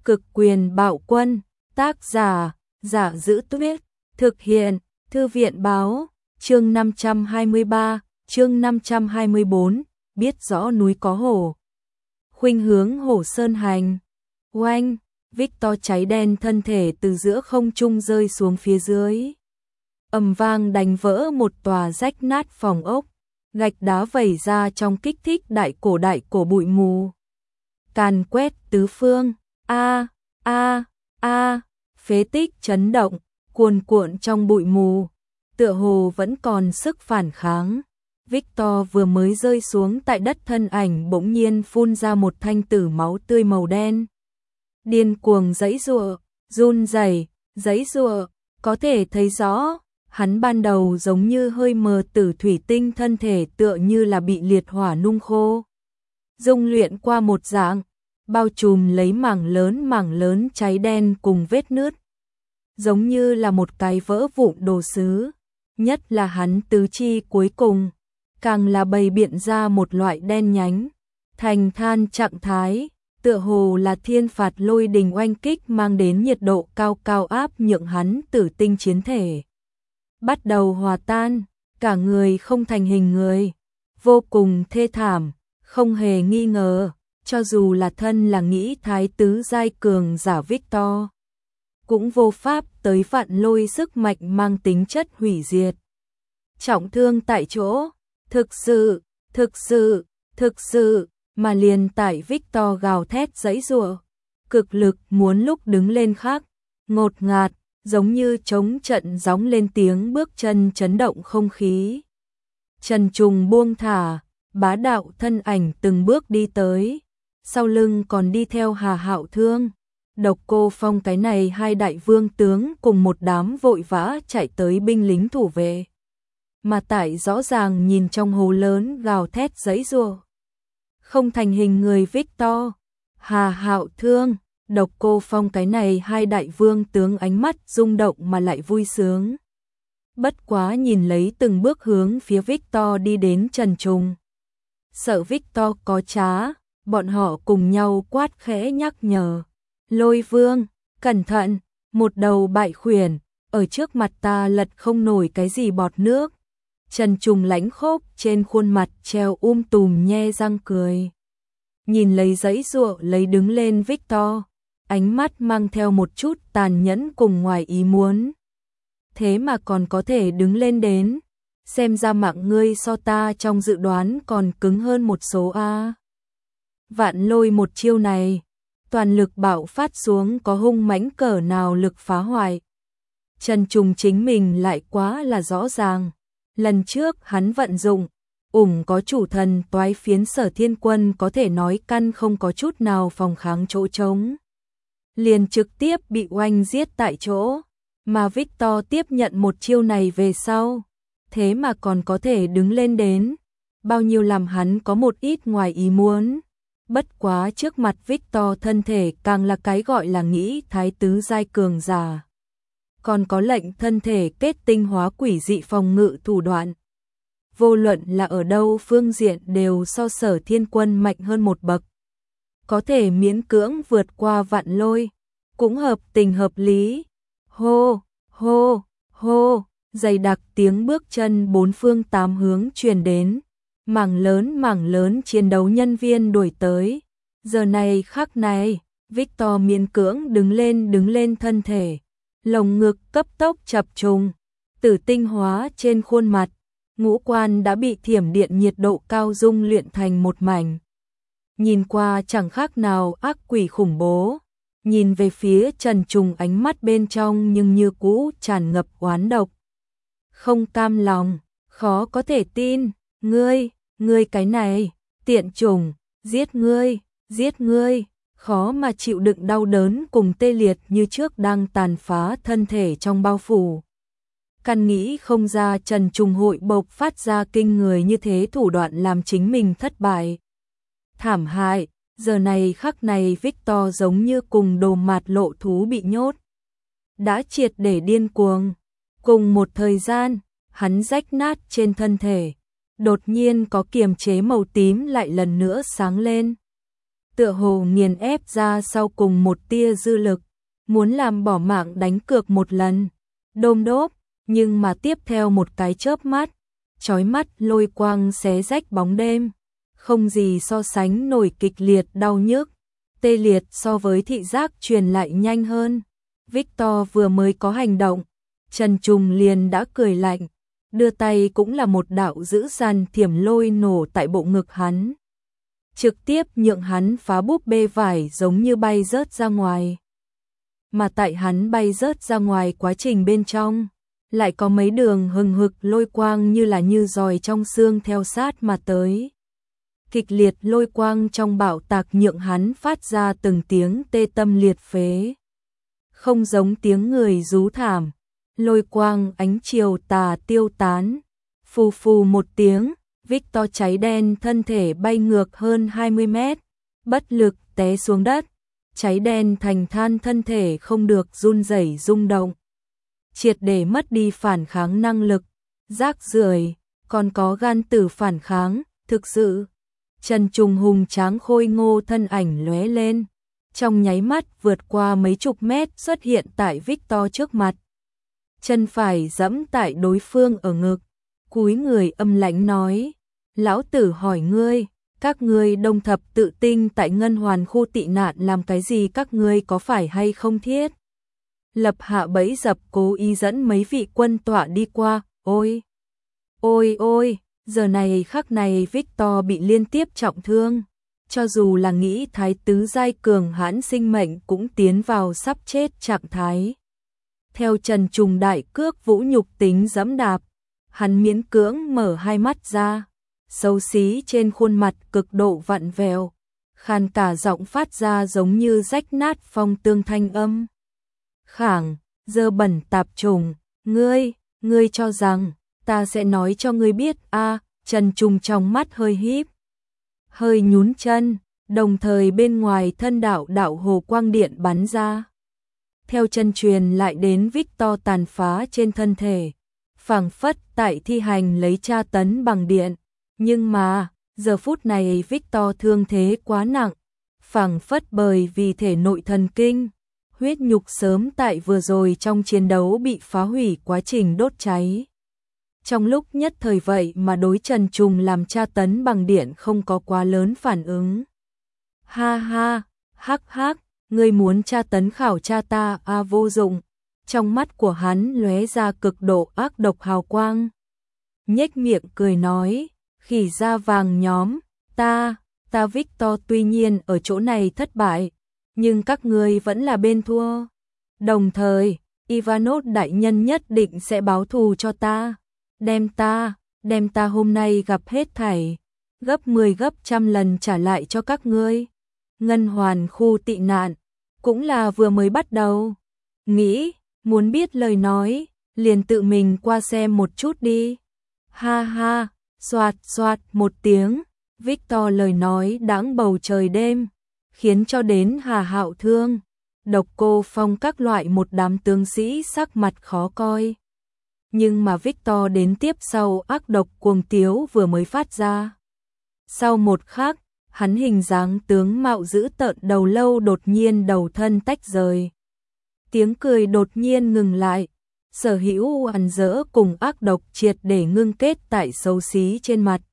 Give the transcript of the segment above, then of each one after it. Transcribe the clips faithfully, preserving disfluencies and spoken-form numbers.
Cực quyền bạo quân, tác giả, Giả Giữ Tuyết, thực hiện, Thư viện Báo, chương năm trăm hai mươi ba, chương năm trăm hai mươi bốn, biết rõ núi có hổ. Khuynh hướng hổ sơn hành. Oanh, Victor cháy đen thân thể từ giữa không trung rơi xuống phía dưới. Ầm vang đánh vỡ một tòa rách nát phòng ốc, gạch đá vẩy ra trong kích thích đại cổ đại cổ bụi mù. Càn quét tứ phương, a a a, phế tích chấn động, cuồn cuộn trong bụi mù, tựa hồ vẫn còn sức phản kháng. Victor vừa mới rơi xuống tại đất, thân ảnh bỗng nhiên phun ra một thanh tử máu tươi màu đen. Điên cuồng giãy giụa, run rẩy, giãy giụa, có thể thấy rõ, hắn ban đầu giống như hơi mờ tử thủy tinh, thân thể tựa như là bị liệt hỏa nung khô. Dung luyện qua một dạng, bao trùm lấy mảng lớn mảng lớn cháy đen cùng vết nứt, giống như là một cái vỡ vụn đồ sứ. Nhất là hắn tứ chi cuối cùng, càng là bày biện ra một loại đen nhánh, thành than trạng thái, tựa hồ là thiên phạt lôi đình oanh kích mang đến nhiệt độ cao cao áp nhượng hắn tử tinh chiến thể bắt đầu hòa tan, cả người không thành hình người, vô cùng thê thảm, không hề nghi ngờ, cho dù là thân là nghĩ thái tứ giai cường giả Victor, cũng vô pháp tới vạn lôi sức mạnh mang tính chất hủy diệt. Trọng thương tại chỗ, thực sự, thực sự, thực sự, mà liền tại Victor gào thét giãy giụa, cực lực muốn lúc đứng lên khác, ngột ngạt, giống như trống trận gióng lên tiếng bước chân chấn động không khí. Trần Trùng buông thả, bá đạo thân ảnh từng bước đi tới, sau lưng còn đi theo Hà Hạo Thương, Độc Cô Phong, cái này hai đại vương tướng cùng một đám vội vã chạy tới binh lính thủ vệ. Mà tại rõ ràng nhìn trong hố lớn gào thét giãy giụa, không thành hình người Victor, Hà Hạo Thương, Độc Cô Phong, cái này hai đại vương tướng ánh mắt rung động mà lại vui sướng. Bất quá nhìn lấy từng bước hướng phía Victor đi đến Trần Trùng. Sợ Victor có trá, bọn họ cùng nhau quát khẽ nhắc nhở. Lôi Vương, cẩn thận, một đầu bại khuyển, ở trước mặt ta lật không nổi cái gì bọt nước. Trần Trùng lãnh khốc trên khuôn mặt treo um tùm nhe răng cười. Nhìn lấy giãy giụa lấy đứng lên Victor, ánh mắt mang theo một chút tàn nhẫn cùng ngoài ý muốn. Thế mà còn có thể đứng lên đến, xem ra mạng ngươi so ta trong dự đoán còn cứng hơn một số a. Vạn lôi một chiêu này, toàn lực bạo phát xuống có hung mãnh cỡ nào lực phá hoại. Trần Trùng chính mình lại quá là rõ ràng. Lần trước hắn vận dụng, ủng có chủ thần toái phiến Sở Thiên Quân có thể nói căn không có chút nào phòng kháng chỗ trống. Liền trực tiếp bị oanh giết tại chỗ, mà Victor tiếp nhận một chiêu này về sau, thế mà còn có thể đứng lên đến, bao nhiêu làm hắn có một ít ngoài ý muốn. Bất quá trước mặt Victor thân thể càng là cái gọi là nghĩ thái tứ giai cường giả. Còn có lệnh thân thể kết tinh hóa quỷ dị phòng ngự thủ đoạn. Vô luận là ở đâu phương diện đều so Sở Thiên Quân mạnh hơn một bậc. Có thể miễn cưỡng vượt qua vạn lôi, cũng hợp tình hợp lý. Hô, hô, hô, dày đặc tiếng bước chân bốn phương tám hướng truyền đến. Mảng lớn mảng lớn chiến đấu nhân viên đuổi tới. Giờ này khắc này, Victor miễn cưỡng đứng lên đứng lên thân thể. Lồng ngực cấp tốc chập trùng, tử tinh hóa trên khuôn mặt, ngũ quan đã bị thiểm điện nhiệt độ cao dung luyện thành một mảnh. Nhìn qua chẳng khác nào ác quỷ khủng bố, nhìn về phía Trần Trùng ánh mắt bên trong nhưng như cũ tràn ngập oán độc. Không cam lòng, khó có thể tin, ngươi, ngươi cái này, tiện trùng, giết ngươi, giết ngươi. Khó mà chịu đựng đau đớn cùng tê liệt như trước đang tàn phá thân thể trong bao phủ. Căn nghĩ không ra Trần Trùng hội bộc phát ra kinh người như thế thủ đoạn làm chính mình thất bại. Thảm hại, giờ này khắc này Victor giống như cùng đồ mạt lộ thú bị nhốt. Đã triệt để điên cuồng. Cùng một thời gian, hắn rách nát trên thân thể. Đột nhiên có kiềm chế màu tím lại lần nữa sáng lên. tựa hồ nghiền ép ra sau cùng một tia dư lực, muốn làm bỏ mạng đánh cược một lần. Đôm đốp, nhưng mà tiếp theo một cái chớp mắt, chói mắt lôi quang xé rách bóng đêm, không gì so sánh nổi kịch liệt đau nhức, tê liệt so với thị giác truyền lại nhanh hơn. Victor vừa mới có hành động, Trần Trùng liền đã cười lạnh, đưa tay cũng là một đạo dữ dằn thiểm lôi nổ tại bộ ngực hắn, trực tiếp nhượng hắn phá búp bê vải giống như bay rớt ra ngoài. Mà tại hắn bay rớt ra ngoài quá trình bên trong, lại có mấy đường hừng hực lôi quang như là như giòi trong xương theo sát mà tới. Kịch liệt lôi quang trong bạo tạc nhượng hắn phát ra từng tiếng tê tâm liệt phế. Không giống tiếng người rú thảm, lôi quang ánh chiều tà tiêu tán. Phù phù một tiếng, Victor cháy đen thân thể bay ngược hơn hai mươi mét, bất lực té xuống đất. Cháy đen thành than thân thể không được run rẩy rung động, triệt để mất đi phản kháng năng lực, rác rưởi, còn có gan tử phản kháng, thực sự. Trần Trùng hùng tráng khôi ngô thân ảnh lóe lên, trong nháy mắt vượt qua mấy chục mét xuất hiện tại Victor trước mặt. Chân phải giẫm tại đối phương ở ngực, cúi người âm lãnh nói, lão tử hỏi ngươi, các ngươi đông thập tự tinh tại Ngân Hoàn khu tị nạn làm cái gì, các ngươi có phải hay không thiết lập hạ bẫy dập cố ý dẫn mấy vị quân tọa đi qua. Ôi, ôi ôi, giờ này khắc này Victor bị liên tiếp trọng thương, cho dù là nghĩ thái tứ giai cường hãn sinh mệnh cũng tiến vào sắp chết trạng thái. Theo Trần Trùng đại cước vũ nhục tính dẫm đạp, hắn miễn cưỡng mở hai mắt ra, xấu xí trên khuôn mặt cực độ vặn vẹo, khàn cả giọng phát ra giống như rách nát phong tương thanh âm. Khảng, dơ bẩn tạp trùng, ngươi, ngươi cho rằng ta sẽ nói cho ngươi biết a? À, Trần Trùng trong mắt hơi híp, hơi nhún chân, đồng thời bên ngoài thân đạo đạo hồ quang điện bắn ra. Theo chân truyền lại đến Victor tàn phá trên thân thể, phảng phất tại thi hành lấy tra tấn bằng điện. Nhưng mà, giờ phút này Victor thương thế quá nặng, phảng phất bởi vì thể nội thần kinh, huyết nhục sớm tại vừa rồi trong chiến đấu bị phá hủy quá trình đốt cháy. Trong lúc nhất thời vậy mà đối Trần Trùng làm tra tấn bằng điện không có quá lớn phản ứng. Ha ha, hắc hắc, ngươi muốn tra tấn khảo tra ta à, vô dụng. Trong mắt của hắn lóe ra cực độ ác độc hào quang. Nhếch miệng cười nói, khỉ da vàng nhóm, ta, ta Victor tuy nhiên ở chỗ này thất bại, nhưng các ngươi vẫn là bên thua. Đồng thời, Ivanov đại nhân nhất định sẽ báo thù cho ta, đem ta, đem ta hôm nay gặp hết thảy, gấp mười gấp trăm lần trả lại cho các ngươi. Ngân Hoàn khu tị nạn, cũng là vừa mới bắt đầu. Nghĩ, muốn biết lời nói, liền tự mình qua xem một chút đi. Ha ha, xoạt xoạt một tiếng, Victor lời nói đãng bầu trời đêm, khiến cho đến Hà Hạo Thương, Độc Cô Phong các loại một đám tướng sĩ sắc mặt khó coi. Nhưng mà Victor đến tiếp sau ác độc cuồng tiếu vừa mới phát ra. Sau một khắc, hắn hình dáng tướng mạo dữ tợn đầu lâu đột nhiên đầu thân tách rời. Tiếng cười đột nhiên ngừng lại, sở hữu ăn dỡ cùng ác độc triệt để ngưng kết tại xấu xí trên mặt.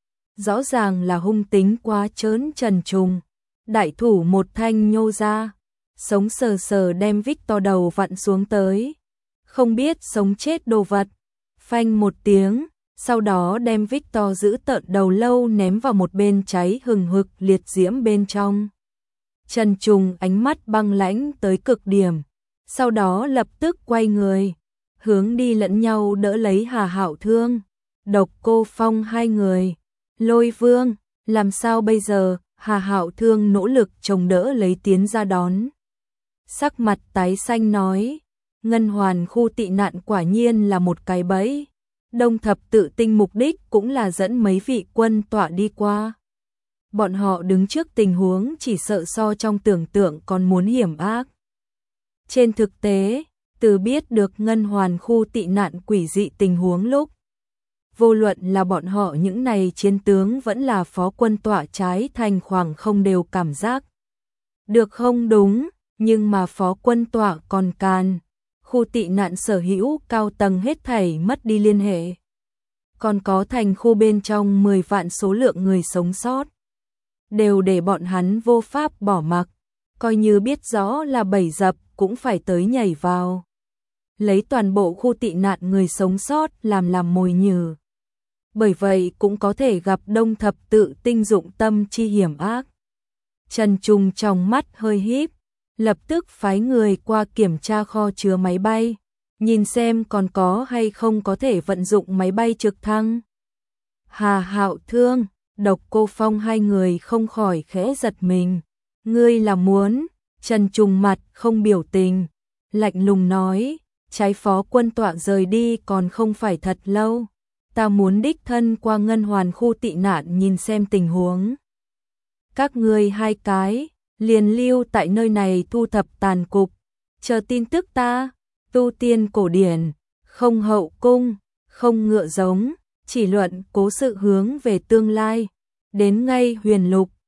Rõ ràng là hung tính quá trớn Trần Trùng, đại thủ một thanh nhô ra, sống sờ sờ đem Victor đầu vặn xuống tới. Không biết sống chết đồ vật, phanh một tiếng, sau đó đem Victor giữ tợn đầu lâu ném vào một bên cháy hừng hực liệt diễm bên trong. Trần Trùng ánh mắt băng lãnh tới cực điểm, sau đó lập tức quay người, hướng đi lẫn nhau đỡ lấy Hà Hạo Thương, Độc Cô Phong hai người. Lôi Vương, làm sao bây giờ? Hà Hạo Thương nỗ lực chống đỡ lấy tiến ra đón. Sắc mặt tái xanh nói, Ngân Hoàn khu tị nạn quả nhiên là một cái bẫy. Đông thập tự tinh mục đích cũng là dẫn mấy vị quân tọa đi qua. Bọn họ đứng trước tình huống chỉ sợ so trong tưởng tượng còn muốn hiểm ác. Trên thực tế, từ biết được Ngân Hoàn khu tị nạn quỷ dị tình huống lúc vô luận là bọn họ những này chiến tướng vẫn là phó quân tọa trái thành khoảng không đều cảm giác được không đúng, nhưng mà phó quân tọa còn can. Khu tị nạn sở hữu cao tầng hết thảy mất đi liên hệ. Còn có thành khu bên trong mười vạn số lượng người sống sót. Đều để bọn hắn vô pháp bỏ mặc, coi như biết rõ là bẫy dập cũng phải tới nhảy vào. Lấy toàn bộ khu tị nạn người sống sót làm làm mồi nhử. Bởi vậy cũng có thể gặp đông thập tự tinh dụng tâm chi hiểm ác. Trần Trung trong mắt hơi híp, lập tức phái người qua kiểm tra kho chứa máy bay, nhìn xem còn có hay không có thể vận dụng máy bay trực thăng. Hà Hạo Thương, Độc Cô Phong hai người không khỏi khẽ giật mình. Ngươi là muốn? Trần Trung mặt không biểu tình, lạnh lùng nói, trái phó quân tọa rời đi còn không phải thật lâu. Ta muốn đích thân qua ngân hoàn khu tị nạn nhìn xem tình huống. Các ngươi hai cái, liền lưu tại nơi này thu thập tàn cục, chờ tin tức ta. Tu tiên cổ điển, không hậu cung, không ngựa giống, chỉ luận cố sự hướng về tương lai. Đến ngay huyền lục,